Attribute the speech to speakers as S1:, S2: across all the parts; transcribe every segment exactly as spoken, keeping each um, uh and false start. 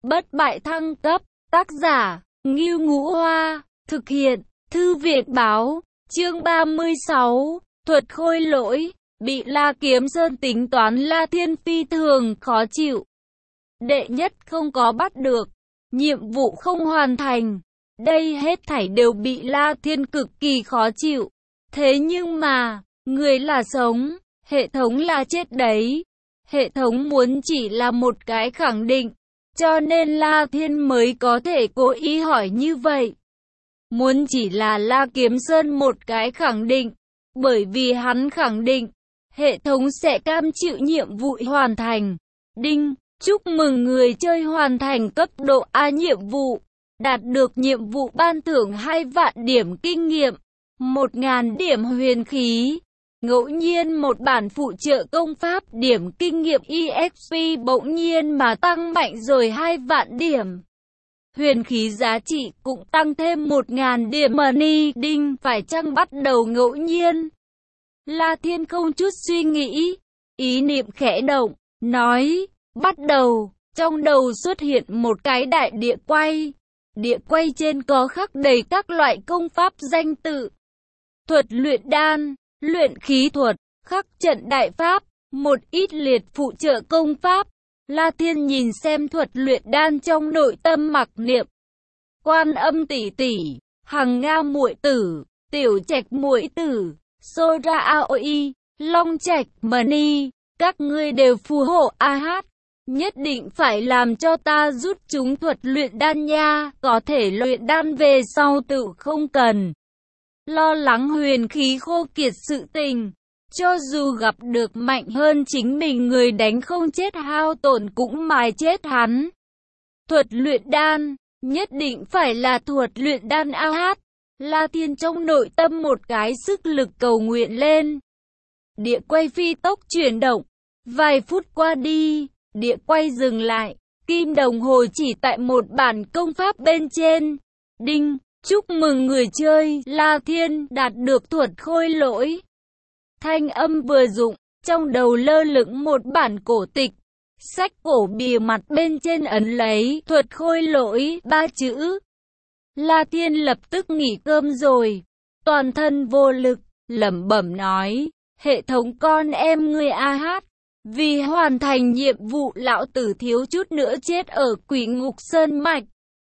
S1: Bất bại thăng cấp, tác giả, Ngưu Ngũ Hoa, thực hiện, Thư viện báo, chương ba mươi sáu, thuật khôi lỗi, bị La Kiếm Sơn tính toán La Thiên phi thường khó chịu. Đệ nhất không có bắt được, nhiệm vụ không hoàn thành, đây hết thảy đều bị La Thiên cực kỳ khó chịu. Thế nhưng mà, người là sống, hệ thống là chết đấy. Hệ thống muốn chỉ là một cái khẳng định, cho nên La Thiên mới có thể cố ý hỏi như vậy. Muốn chỉ là La Kiếm Sơn một cái khẳng định, bởi vì hắn khẳng định, hệ thống sẽ cam chịu nhiệm vụ hoàn thành. Đinh, chúc mừng người chơi hoàn thành cấp độ A nhiệm vụ, đạt được nhiệm vụ ban thưởng hai vạn điểm kinh nghiệm, một nghìn điểm huyền khí. Ngẫu nhiên một bản phụ trợ công pháp điểm kinh nghiệm e ích pê bỗng nhiên mà tăng mạnh rồi hai vạn điểm. Huyền khí giá trị cũng tăng thêm một nghìn điểm money. Đinh, phải chăng bắt đầu ngẫu nhiên? La Thiên không chút suy nghĩ, ý niệm khẽ động, nói, bắt đầu. Trong đầu xuất hiện một cái đại địa quay. Địa quay trên có khắc đầy các loại công pháp danh tự. Thuật luyện đan, luyện khí thuật, khắc trận đại pháp, một ít liệt phụ trợ công pháp. La Thiên nhìn xem thuật luyện đan trong nội tâm mặc niệm. Quan Âm tỷ tỷ, Hằng Nga muội tử, Tiểu Trạch muội tử, Sora Aoi, Long Trạch Mani, các ngươi đều phù hộ a hát. Nhất định phải làm cho ta rút chúng thuật luyện đan nha, có thể luyện đan về sau tự không cần lo lắng huyền khí khô kiệt sự tình. Cho dù gặp được mạnh hơn chính mình người đánh không chết hao tổn cũng mài chết hắn. Thuật luyện đan, nhất định phải là thuật luyện đan a hát. La Thiên trong nội tâm một cái sức lực cầu nguyện lên. Địa quay phi tốc chuyển động, vài phút qua đi, địa quay dừng lại, kim đồng hồ chỉ tại một bản công pháp bên trên. Đinh, chúc mừng người chơi La Thiên đạt được thuật khôi lỗi. Thanh âm vừa dụng, trong đầu lơ lửng một bản cổ tịch. Sách cổ bìa mặt bên trên ấn lấy thuật khôi lỗi ba chữ. La Thiên lập tức nghỉ cơm rồi, toàn thân vô lực, lẩm bẩm nói, hệ thống con em ngươi a hát. Vì hoàn thành nhiệm vụ lão tử thiếu chút nữa chết ở Quỷ Ngục Sơn Mạch.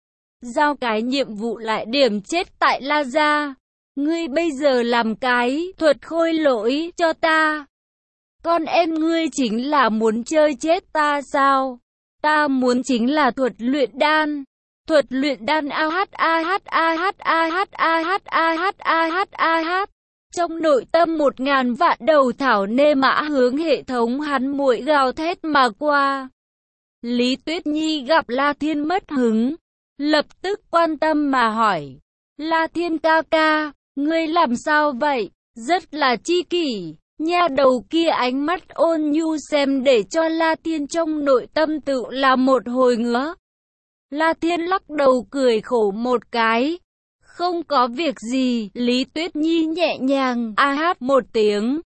S1: Giao cái nhiệm vụ lại điểm chết tại La Gia. Ngươi bây giờ làm cái thuật khôi lỗi cho ta. Con em ngươi chính là muốn chơi chết ta sao? Ta muốn chính là thuật luyện đan. Thuật luyện đan a hát a hát a hát a hát a hát a hát a hát a hát. Trong nội tâm một ngàn vạn đầu thảo nê mã hướng hệ thống hắn muội gào thét mà qua. Lý Tuyết Nhi gặp La Thiên mất hứng, lập tức quan tâm mà hỏi, La Thiên ca ca, ngươi làm sao vậy? Rất là chi kỷ. Nha đầu kia ánh mắt ôn nhu xem để cho La Thiên trong nội tâm tự là một hồi ngứa. La Thiên lắc đầu cười khổ một cái. Không có việc gì, Lý Tuyết Nhi nhẹ nhàng a hát một tiếng.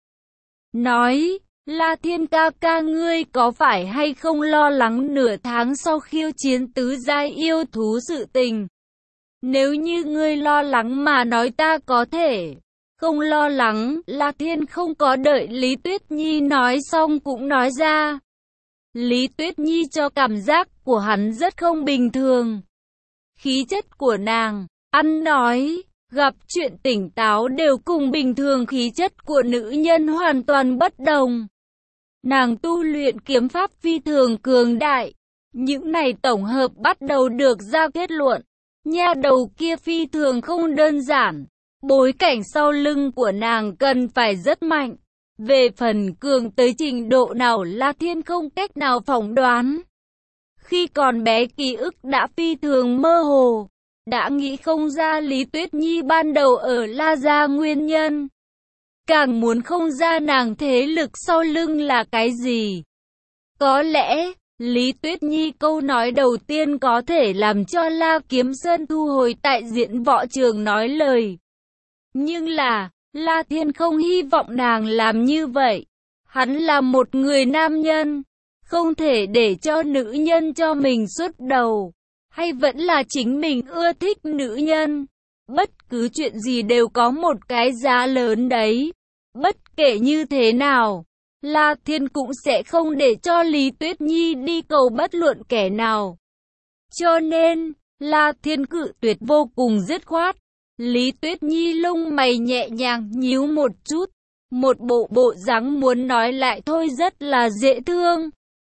S1: Nói, La Thiên ca ca ngươi có phải hay không lo lắng nửa tháng sau khiêu chiến tứ giai yêu thú sự tình? Nếu như ngươi lo lắng mà nói ta có thể không lo lắng. La Thiên không có đợi Lý Tuyết Nhi nói xong cũng nói ra. Lý Tuyết Nhi cho cảm giác của hắn rất không bình thường. Khí chất của nàng, ăn nói, gặp chuyện tỉnh táo đều cùng bình thường, khí chất của nữ nhân hoàn toàn bất đồng. Nàng tu luyện kiếm pháp phi thường cường đại. Những này tổng hợp bắt đầu được ra kết luận. Nha đầu kia phi thường không đơn giản. Bối cảnh sau lưng của nàng cần phải rất mạnh. Về phần cường tới trình độ nào La Thiên không cách nào phỏng đoán. Khi còn bé ký ức đã phi thường mơ hồ. Đã nghĩ không ra Lý Tuyết Nhi ban đầu ở La Gia nguyên nhân. Càng muốn không ra nàng thế lực sau lưng là cái gì. Có lẽ, Lý Tuyết Nhi câu nói đầu tiên có thể làm cho La Kiếm Sơn thu hồi tại diễn võ trường nói lời. Nhưng là, La Thiên không hy vọng nàng làm như vậy. Hắn là một người nam nhân. không thể để cho nữ nhân cho mình xuất đầu, hay vẫn là chính mình ưa thích nữ nhân. Bất cứ chuyện gì đều có một cái giá lớn đấy. Bất kể như thế nào, La Thiên cũng sẽ không để cho Lý Tuyết Nhi đi cầu bất luận kẻ nào. Cho nên, La Thiên cự tuyệt vô cùng dứt khoát. Lý Tuyết Nhi lông mày nhẹ nhàng nhíu một chút, một bộ bộ dáng muốn nói lại thôi rất là dễ thương.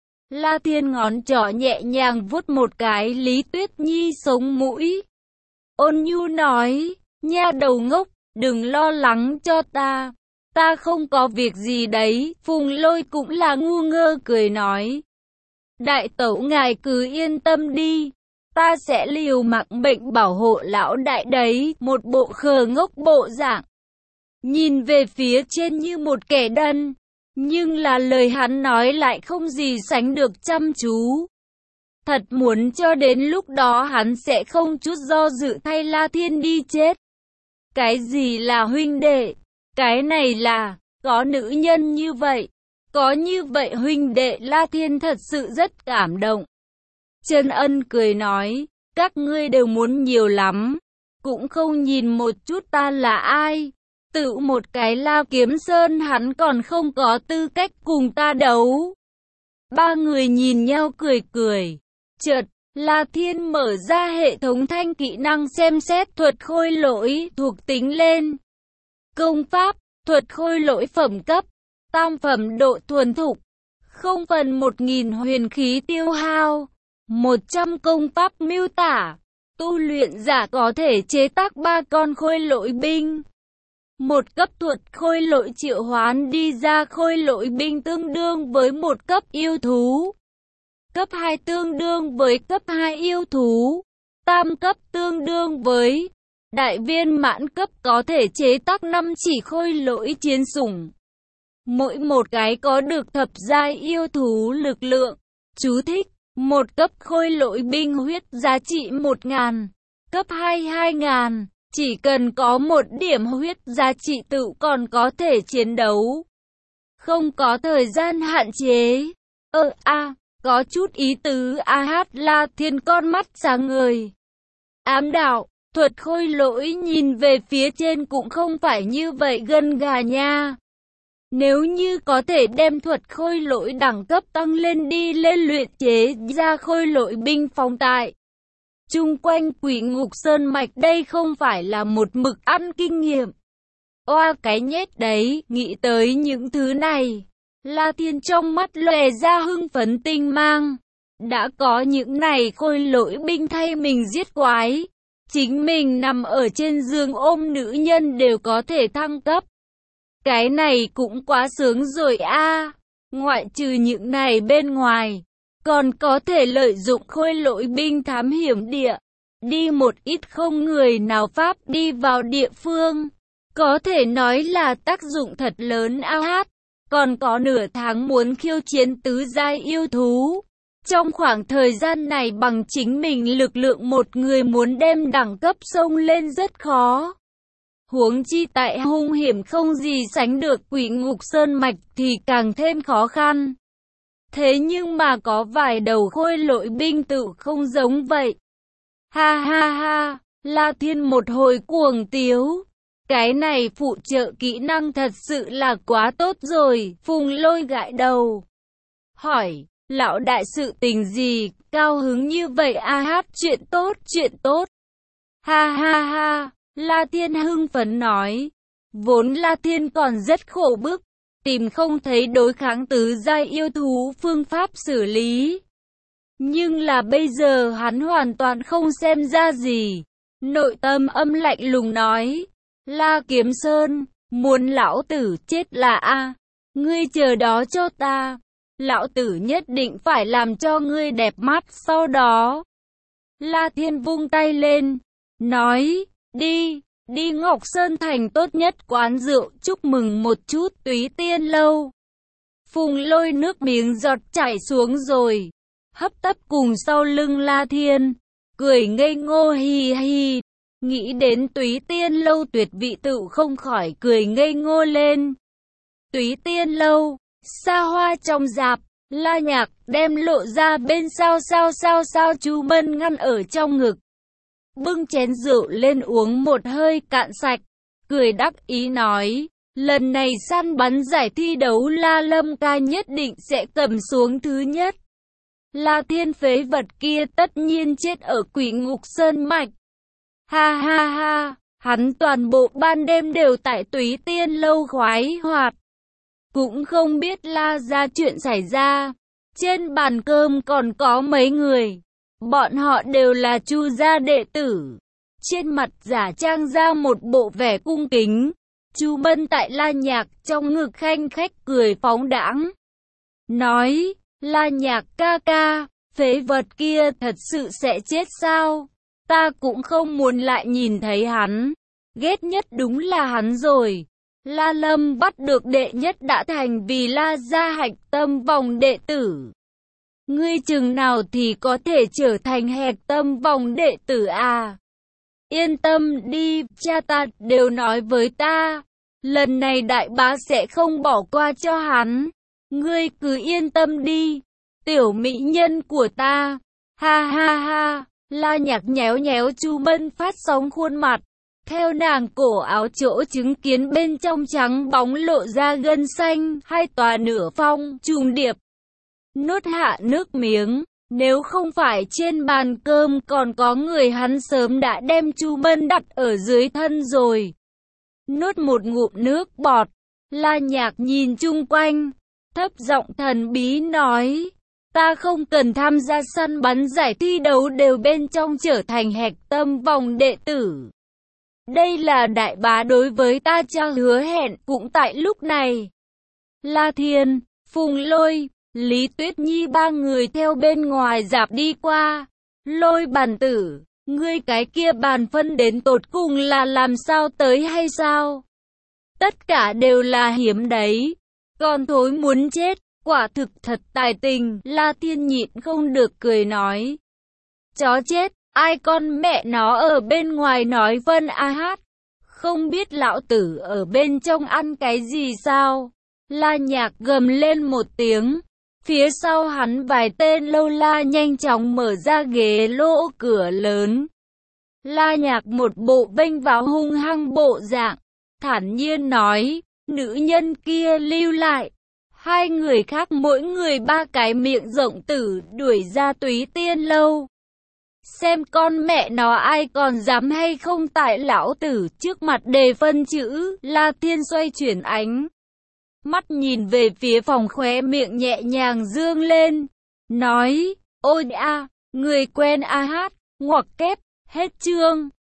S1: La Thiên ngón trỏ nhẹ nhàng vuốt một cái Lý Tuyết Nhi sống mũi. Ôn nhu nói, nha đầu ngốc, đừng lo lắng cho ta. Ta không có việc gì đấy. Phùng Lôi cũng là ngu ngơ cười nói. Đại tẩu ngài cứ yên tâm đi. Ta sẽ liều mạng bệnh bảo hộ lão đại đấy. Một bộ khờ ngốc bộ dạng. Nhìn về phía trên như một kẻ đần. Nhưng là lời hắn nói lại không gì sánh được chăm chú. Thật muốn cho đến lúc đó hắn sẽ không chút do dự thay La Thiên đi chết. Cái gì là huynh đệ? Cái này là, có nữ nhân như vậy. Có như vậy huynh đệ. La Thiên thật sự rất cảm động. Trân Ân cười nói, các ngươi đều muốn nhiều lắm. Cũng không nhìn một chút ta là ai. Tự một cái La Kiếm Sơn hắn còn không có tư cách cùng ta đấu. Ba người nhìn nhau cười cười. Chợt, La Thiên mở ra hệ thống thanh kỹ năng xem xét thuật khôi lỗi thuộc tính lên. Công pháp, thuật khôi lỗi phẩm cấp, tam phẩm độ thuần thục, không phần một nghìn huyền khí tiêu hao, một trăm công pháp miêu tả, tu luyện giả có thể chế tác ba con khôi lỗi binh. Một cấp thuật khôi lỗi triệu hoán đi ra khôi lỗi binh tương đương với một cấp yêu thú. Cấp hai tương đương với cấp hai yêu thú. Tam cấp tương đương với đại viên mãn cấp có thể chế tác năm chỉ khôi lỗi chiến sủng. Mỗi một cái có được thập giai yêu thú lực lượng. Chú thích, một cấp khôi lỗi binh huyết giá trị một ngàn, cấp hai hai ngàn. Chỉ cần có một điểm huyết giá trị tự còn có thể chiến đấu. Không có thời gian hạn chế. Ơ a, à, có chút ý tứ a hát. La Thiên con mắt sáng ngời. Ám đạo, thuật khôi lỗi nhìn về phía trên cũng không phải như vậy gân gà nha. Nếu như có thể đem thuật khôi lỗi đẳng cấp tăng lên đi lên luyện chế ra khôi lỗi binh phóng tại chung quanh Quỷ Ngục Sơn mạch, đây không phải là một mực ăn kinh nghiệm. Oa cái nhết đấy, nghĩ tới những thứ này. La Thiên trong mắt lòe ra hưng phấn tinh mang. Đã có những này khôi lỗi binh thay mình giết quái. Chính mình nằm ở trên giường ôm nữ nhân đều có thể thăng cấp. Cái này cũng quá sướng rồi a. À. Ngoại trừ những này bên ngoài, còn có thể lợi dụng khôi lỗi binh thám hiểm địa, đi một ít không người nào pháp đi vào địa phương. Có thể nói là tác dụng thật lớn a hát. Còn có nửa tháng muốn khiêu chiến tứ giai yêu thú. Trong khoảng thời gian này bằng chính mình lực lượng một người muốn đem đẳng cấp sông lên rất khó. Huống chi tại hung hiểm không gì sánh được Quỷ Ngục Sơn mạch thì càng thêm khó khăn. Thế nhưng mà có vài đầu khôi lỗi binh tự không giống vậy. Ha ha ha, La Thiên một hồi cuồng tiếu. Cái này phụ trợ kỹ năng thật sự là quá tốt rồi. Phùng Lôi gãi đầu. Hỏi, lão đại sự tình gì, cao hứng như vậy a hát. Chuyện tốt, chuyện tốt. Ha ha ha, La Thiên hưng phấn nói. Vốn La Thiên còn rất khổ bức, tìm không thấy đối kháng tứ giai yêu thú phương pháp xử lý. Nhưng là bây giờ hắn hoàn toàn không xem ra gì. Nội tâm âm lạnh lùng nói. La Kiếm Sơn, muốn lão tử chết là a, ngươi chờ đó cho ta. Lão tử nhất định phải làm cho ngươi đẹp mắt sau đó. La Thiên vung tay lên, nói, đi, đi Ngọc Sơn Thành tốt nhất quán rượu chúc mừng một chút Túy Tiên Lâu. Phùng Lôi nước miếng giọt chảy xuống rồi, hấp tấp cùng sau lưng La Thiên, cười ngây ngô hì hì. Nghĩ đến Túy Tiên Lâu tuyệt vị tự không khỏi cười ngây ngô lên. Túy Tiên Lâu, xa hoa trong dạp, La Nhạc đem lộ ra bên sao sao sao sao Chu Mân ngăn ở trong ngực. Bưng chén rượu lên uống một hơi cạn sạch, cười đắc ý nói, lần này săn bắn giải thi đấu La Lâm ca nhất định sẽ cầm xuống thứ nhất. La Thiên phế vật kia tất nhiên chết ở Quỷ Ngục Sơn Mạch. Ha ha ha, hắn toàn bộ ban đêm đều tại Túy Tiên lâu khoái hoạt. Cũng không biết La ra chuyện xảy ra. Trên bàn cơm còn có mấy người. Bọn họ đều là Chu gia đệ tử. Trên mặt giả trang ra một bộ vẻ cung kính. Chu Mân tại La Nhạc trong ngực khanh khách cười phóng đãng. Nói, La Nhạc ca ca, phế vật kia thật sự sẽ chết sao? Ta cũng không muốn lại nhìn thấy hắn. Ghét nhất đúng là hắn rồi. La Lâm bắt được đệ nhất đã thành vì La gia hạch tâm vòng đệ tử. Ngươi chừng nào thì có thể trở thành hạch tâm vòng đệ tử à? Yên tâm đi, cha ta đều nói với ta. Lần này đại bá sẽ không bỏ qua cho hắn. Ngươi cứ yên tâm đi, tiểu mỹ nhân của ta. Ha ha ha, La Nhạc nhéo nhéo Chu Mân phát sóng khuôn mặt. Theo nàng cổ áo chỗ chứng kiến bên trong trắng bóng lộ ra gân xanh, hai tòa nửa phong, trùng điệp. Nuốt hạ nước miếng, nếu không phải trên bàn cơm còn có người hắn sớm đã đem Chu Mân đặt ở dưới thân rồi. Nuốt một ngụm nước bọt, La Nhạc nhìn chung quanh, thấp giọng thần bí nói, ta không cần tham gia săn bắn giải thi đấu đều bên trong trở thành hạch tâm vòng đệ tử. Đây là đại bá đối với ta cho hứa hẹn cũng tại lúc này. La Thiên, Phùng Lôi, Lý Tuyết Nhi ba người theo bên ngoài dạp đi qua. Lôi bản tử, ngươi cái kia bàn phân đến tột cùng là làm sao tới hay sao? Tất cả đều là hiếm đấy. Con thối muốn chết, quả thực thật tài tình. La Thiên nhịn không được cười nói. Chó chết, ai con mẹ nó ở bên ngoài nói vân a hát. Không biết lão tử ở bên trong ăn cái gì sao? La Nhạc gầm lên một tiếng. Phía sau hắn vài tên lâu la nhanh chóng mở ra ghế lỗ cửa lớn. La Nhạc một bộ vênh vào hung hăng bộ dạng, thản nhiên nói, nữ nhân kia lưu lại. Hai người khác mỗi người ba cái miệng rộng tử đuổi ra Túy Tiên lâu. Xem con mẹ nó ai còn dám hay không tại lão tử trước mặt đề phân chữ. La Thiên xoay chuyển ánh mắt nhìn về phía phòng, khóe miệng nhẹ nhàng dương lên, nói, ôi a, người quen a hát, ngoặc kép, hết chương.